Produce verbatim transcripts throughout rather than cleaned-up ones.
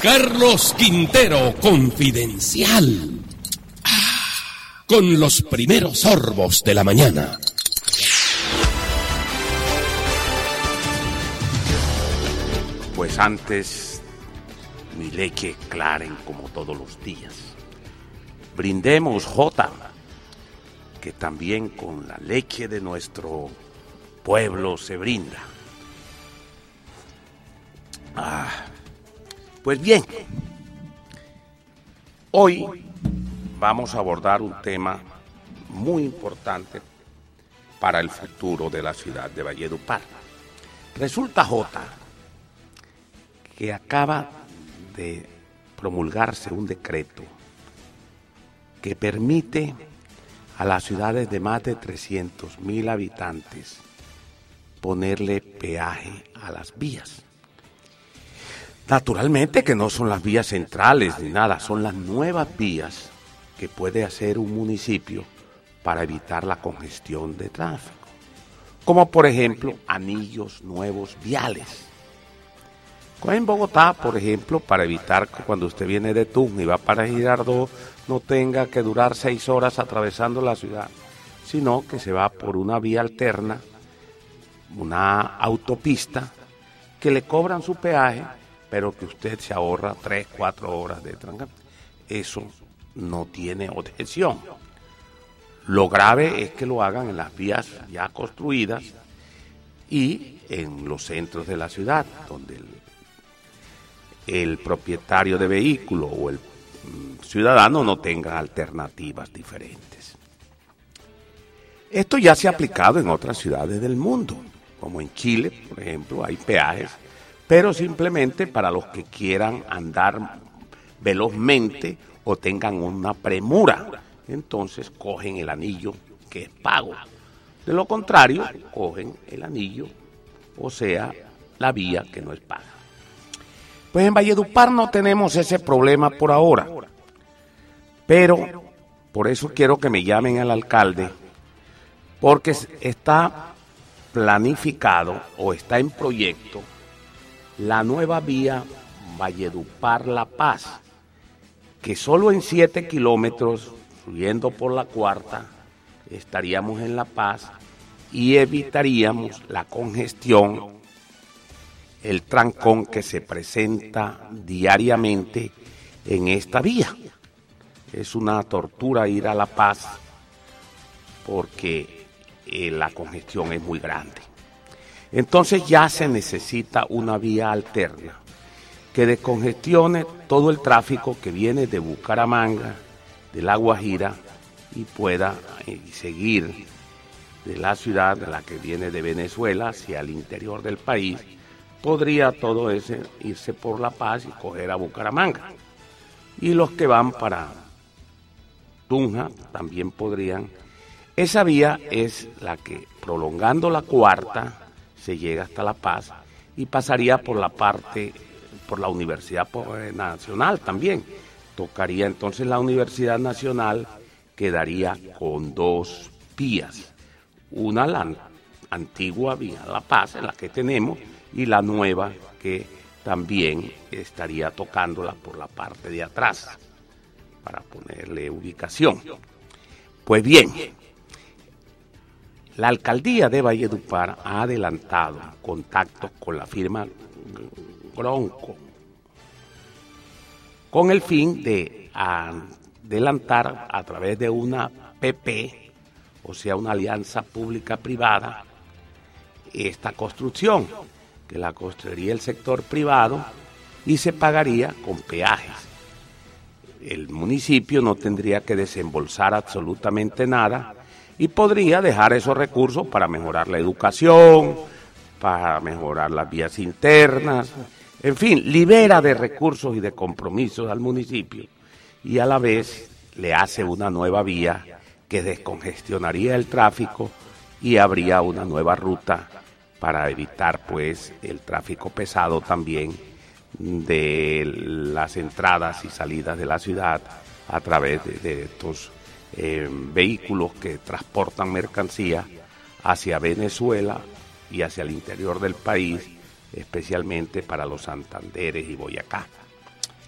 Carlos Quintero Confidencial. Ah, con los primeros sorbos de la mañana. Pues antes, mi leche claren como todos los días. Brindemos, Jota, que también con la leche de nuestro pueblo se brinda. Ah, pues bien, hoy vamos a abordar un tema muy importante para el futuro de la ciudad de Valledupar. Resulta, Jota, que acaba de promulgarse un decreto que permite a las ciudades de más de trescientos mil habitantes ponerle peaje a las vías. Naturalmente que no son las vías centrales ni nada, son las nuevas vías que puede hacer un municipio para evitar la congestión de tráfico, como por ejemplo anillos nuevos viales. En Bogotá, por ejemplo, para evitar que cuando usted viene de Tunja y va para Girardot no tenga que durar seis horas atravesando la ciudad, sino que se va por una vía alterna, una autopista, que le cobran su peaje, pero que usted se ahorra tres, cuatro horas de transporte. Eso no tiene objeción. Lo grave es que lo hagan en las vías ya construidas y en los centros de la ciudad, donde el el propietario de vehículo o el ciudadano no tenga alternativas diferentes. Esto ya se ha aplicado en otras ciudades del mundo, como en Chile, por ejemplo, hay peajes, pero simplemente para los que quieran andar velozmente o tengan una premura, entonces cogen el anillo que es pago. De lo contrario, cogen el anillo, o sea, la vía que no es paga. Pues en Valledupar no tenemos ese problema por ahora, pero por eso quiero que me llamen al alcalde, porque está planificado o está en proyecto la nueva vía Valledupar-La Paz, que solo en siete kilómetros, subiendo por la cuarta, estaríamos en La Paz y evitaríamos la congestión, el trancón que se presenta diariamente en esta vía. Es una tortura ir a La Paz porque eh, la congestión es muy grande. Entonces ya se necesita una vía alterna que descongestione todo el tráfico que viene de Bucaramanga, de La Guajira, y pueda eh, seguir de la ciudad de la que viene de Venezuela hacia el interior del país. Podría todo ese irse por La Paz y coger a Bucaramanga. Y los que van para Tunja también podrían. Esa vía es la que, prolongando la cuarta, se llega hasta La Paz y pasaría por la parte, por la Universidad Nacional también. Tocaría entonces la Universidad Nacional, quedaría con dos vías. Una, la antigua vía La Paz, en la que tenemos, y la nueva que también estaría tocándola por la parte de atrás para ponerle ubicación. Pues bien, la alcaldía de Valledupar ha adelantado contactos con la firma Gronco con el fin de adelantar a través de una P P, o sea, una alianza pública-privada, esta construcción, que la construiría el sector privado y se pagaría con peajes. El municipio no tendría que desembolsar absolutamente nada y podría dejar esos recursos para mejorar la educación, para mejorar las vías internas, en fin, libera de recursos y de compromisos al municipio y a la vez le hace una nueva vía que descongestionaría el tráfico y habría una nueva ruta para evitar pues el tráfico pesado también de las entradas y salidas de la ciudad a través de, de estos eh, vehículos que transportan mercancía hacia Venezuela y hacia el interior del país, especialmente para los Santanderes y Boyacá.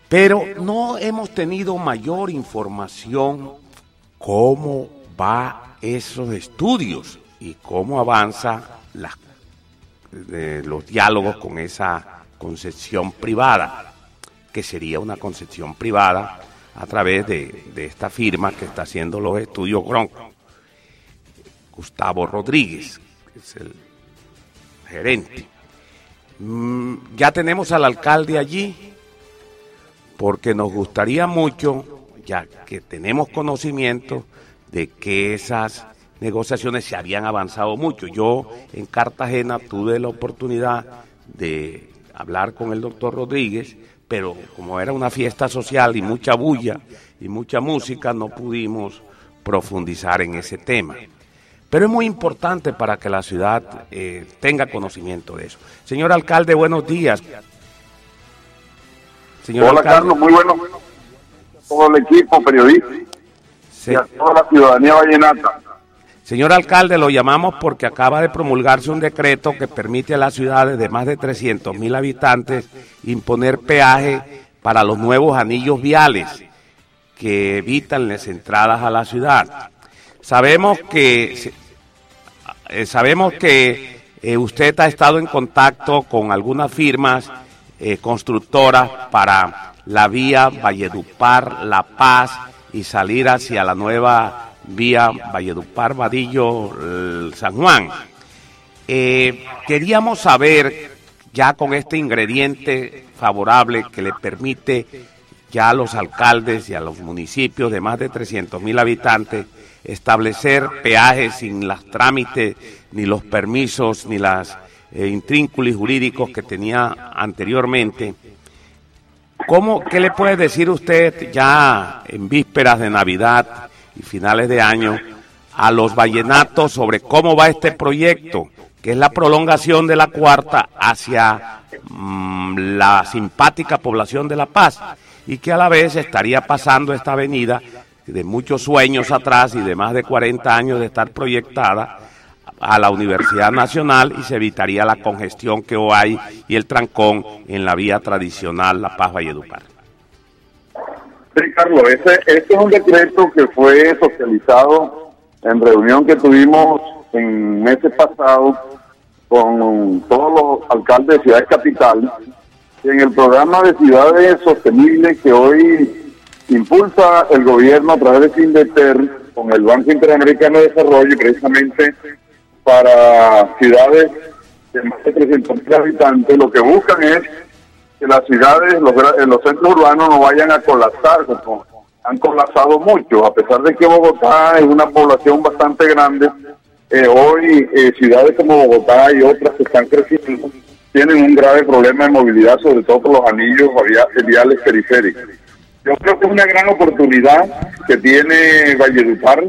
pero no hemos tenido mayor información cómo va esos estudios y cómo avanza la, eh, los diálogos con esa concepción privada, que sería una concepción privada a través de, de esta firma que está haciendo los estudios Gronco. Gustavo Rodríguez, que es el gerente. Mm, ya tenemos al alcalde allí, porque nos gustaría mucho, ya que tenemos conocimiento de que esas negociaciones se habían avanzado mucho. Yo en Cartagena tuve la oportunidad de hablar con el doctor Rodríguez, pero como era una fiesta social y mucha bulla y mucha música, no pudimos profundizar en ese tema. Pero es muy importante para que la ciudad eh, tenga conocimiento de eso. Señor alcalde, buenos días. Señor Hola, alcalde. Carlos, muy bueno. Todo el equipo periodista Sí. y a toda la ciudadanía vallenata. Señor alcalde, lo llamamos porque acaba de promulgarse un decreto que permite a las ciudades de más de trescientos mil habitantes imponer peaje para los nuevos anillos viales que evitan las entradas a la ciudad. Sabemos que eh, sabemos que eh, usted ha estado en contacto con algunas firmas eh, constructoras para la vía Valledupar, La Paz y salir hacia la nueva vía Valledupar, Vadillo, San Juan. Eh, queríamos saber, ya con este ingrediente favorable que le permite ya a los alcaldes y a los municipios de más de trescientos mil habitantes establecer peajes sin los trámites, ni los permisos, ni las eh, intrínculos jurídicos que tenía anteriormente. ¿Cómo, qué le puede decir usted ya en vísperas de Navidad y finales de año a los vallenatos sobre cómo va este proyecto, que es la prolongación de la cuarta hacia mmm, la simpática población de La Paz, y que a la vez estaría pasando esta avenida de muchos sueños atrás y de más de cuarenta años de estar proyectada a la Universidad Nacional, y se evitaría la congestión que hoy hay y el trancón en la vía tradicional La Paz Valledupar? Sí, Carlos, ese, este es un decreto que fue socializado en reunión que tuvimos en meses pasados con todos los alcaldes de ciudades capitales, en el programa de ciudades sostenibles que hoy impulsa el gobierno a través de Sindeter con el Banco Interamericano de Desarrollo, precisamente para ciudades de más de trescientos mil habitantes. Lo que buscan es que las ciudades, los, los centros urbanos no vayan a colapsar, como han colapsado mucho, a pesar de que Bogotá es una población bastante grande. Eh, hoy eh, ciudades como Bogotá y otras que están creciendo tienen un grave problema de movilidad, sobre todo por los anillos viales periféricos. Yo creo que es una gran oportunidad que tiene Valledupar,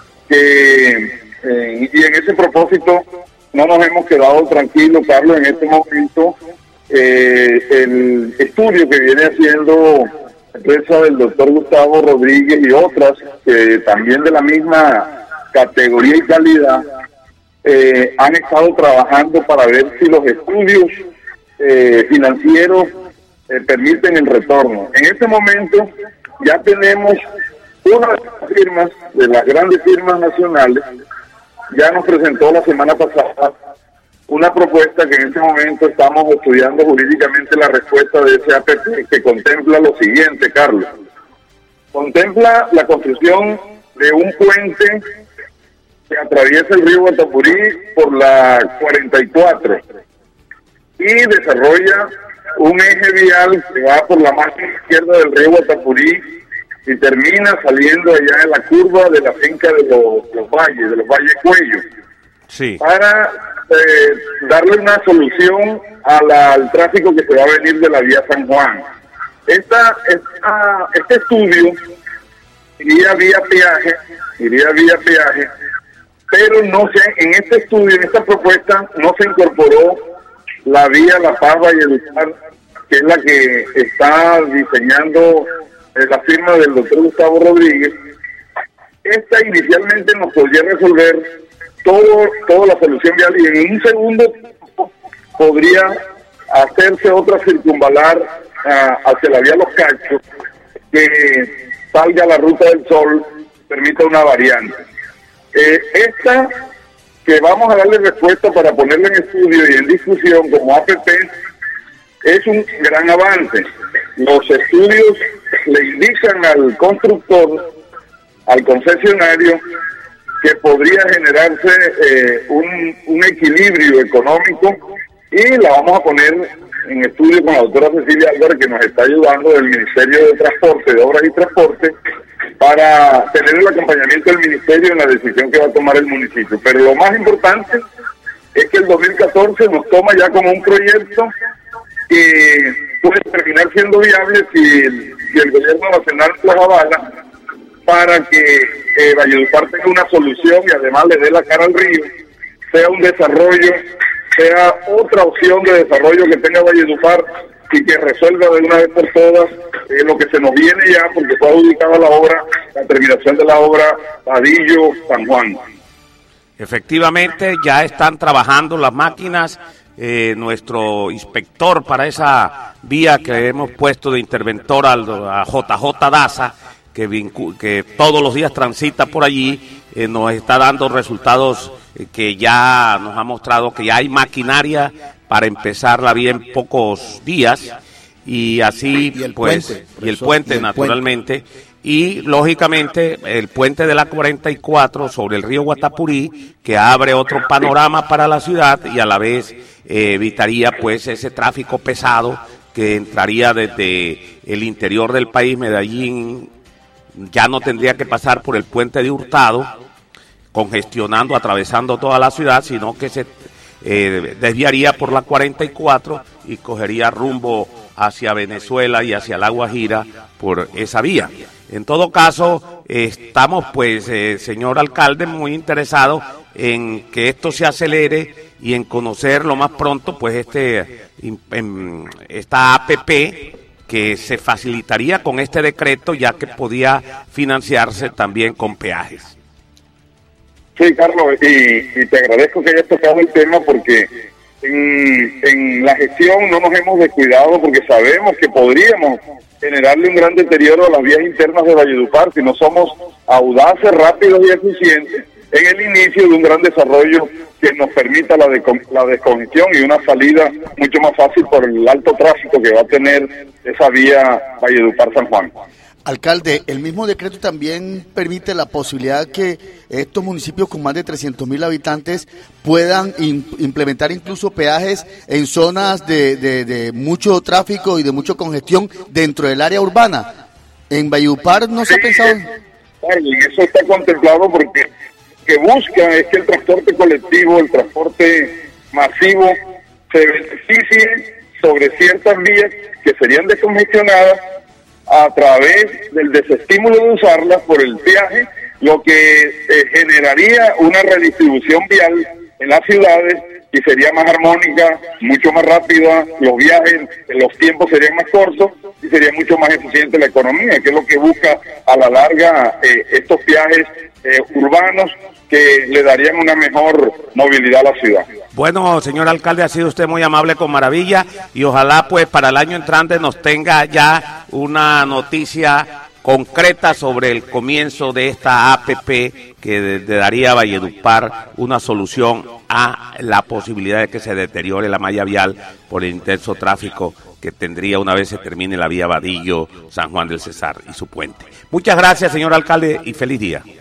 que eh, y en ese propósito no nos hemos quedado tranquilos, Carlos, en este momento. Eh, el estudio que viene haciendo la empresa del doctor Gustavo Rodríguez y otras, que también de la misma categoría y calidad, eh, han estado trabajando para ver si los estudios eh, financieros eh, permiten el retorno. En este momento ya tenemos una de las firmas, de las grandes firmas nacionales, ya nos presentó la semana pasada una propuesta que en este momento estamos estudiando jurídicamente la respuesta de ese A P P, que contempla lo siguiente, Carlos. Contempla la construcción de un puente que atraviesa el río Guatapurí por la cuarenta y cuatro y desarrolla un eje vial que va por la margen izquierda del río Guatapurí y termina saliendo allá en la curva de la finca de los, los valles, de los valles Cuello. Sí. Para eh, darle una solución a la, al tráfico que se va a venir de la vía San Juan. Esta, esta, este estudio iría vía peaje, iría vía peaje, pero no se, en este estudio, en esta propuesta, no se incorporó la vía La Paz Valledupar, que es la que está diseñando eh, la firma del doctor Gustavo Rodríguez. Esta inicialmente nos podría resolver todo toda la solución vial, y en un segundo podría hacerse otra circunvalar uh, hacia la vía Los Cachos, que salga a la Ruta del Sol, permita una variante. Eh, esta que vamos a darle respuesta para ponerla en estudio y en discusión como A P P, es un gran avance. Los estudios le indican al constructor, al concesionario, que podría generarse eh, un, un equilibrio económico, y la vamos a poner en estudio con la doctora Cecilia Álvarez, que nos está ayudando del Ministerio de Transporte, de Obras y Transporte, para tener el acompañamiento del Ministerio en la decisión que va a tomar el municipio. Pero lo más importante es que el dos mil catorce nos toma ya como un proyecto que puede terminar siendo viable si el, si el gobierno nacional los avala, para que eh, Valledupar tenga una solución y además le dé la cara al río, sea un desarrollo, sea otra opción de desarrollo que tenga Valledupar, y que resuelva de una vez por todas eh, lo que se nos viene ya, porque fue adjudicada la obra, la terminación de la obra Vadillo-San Juan. Efectivamente, ya están trabajando las máquinas. Eh, nuestro inspector para esa vía que hemos puesto de interventor a J J Daza, que, vincu- que todos los días transita por allí, eh, nos está dando resultados eh, que ya nos ha mostrado que ya hay maquinaria para empezar la vía en pocos días, y así y el pues puente, y el profesor, puente y el naturalmente puente. Y lógicamente el puente de la cuarenta y cuatro sobre el río Guatapurí, que abre otro panorama para la ciudad y a la vez eh, evitaría pues ese tráfico pesado que entraría desde el interior del país. Medellín ya no tendría que pasar por el puente de Hurtado, congestionando, atravesando toda la ciudad, sino que se eh, desviaría por la cuarenta y cuatro y cogería rumbo hacia Venezuela y hacia La Guajira por esa vía. En todo caso, eh, estamos pues, eh, señor alcalde, muy interesados en que esto se acelere y en conocer lo más pronto pues este en, esta A P P, que se facilitaría con este decreto, ya que podía financiarse también con peajes. Sí, Carlos, y, y te agradezco que hayas tocado el tema, porque en, en la gestión no nos hemos descuidado, porque sabemos que podríamos generarle un gran deterioro a las vías internas de Valledupar si no somos audaces, rápidos y eficientes en el inicio de un gran desarrollo que nos permita la, de, la descongestión y una salida mucho más fácil por el alto tráfico que va a tener esa vía Valledupar-San Juan. Alcalde, el mismo decreto también permite la posibilidad que estos municipios con más de trescientos mil habitantes puedan in, implementar incluso peajes en zonas de, de, de mucho tráfico y de mucha congestión dentro del área urbana. En Valledupar no se sí, ha pensado... Claro, y eso está contemplado, porque que busca es que el transporte colectivo, el transporte masivo, se beneficie sobre ciertas vías que serían descongestionadas a través del desestímulo de usarlas por el peaje, lo que eh, generaría una redistribución vial en las ciudades y sería más armónica, mucho más rápida, los viajes, los tiempos serían más cortos y sería mucho más eficiente la economía, que es lo que busca a la larga eh, estos viajes eh, urbanos, que le darían una mejor movilidad a la ciudad. Bueno, señor alcalde, ha sido usted muy amable con Maravilla, y ojalá pues para el año entrante nos tenga ya una noticia concreta sobre el comienzo de esta A P P que de, de daría a Valledupar una solución a la posibilidad de que se deteriore la malla vial por el intenso tráfico que tendría una vez se termine la vía Vadillo, San Juan del Cesar y su puente. Muchas gracias, señor alcalde, y feliz día.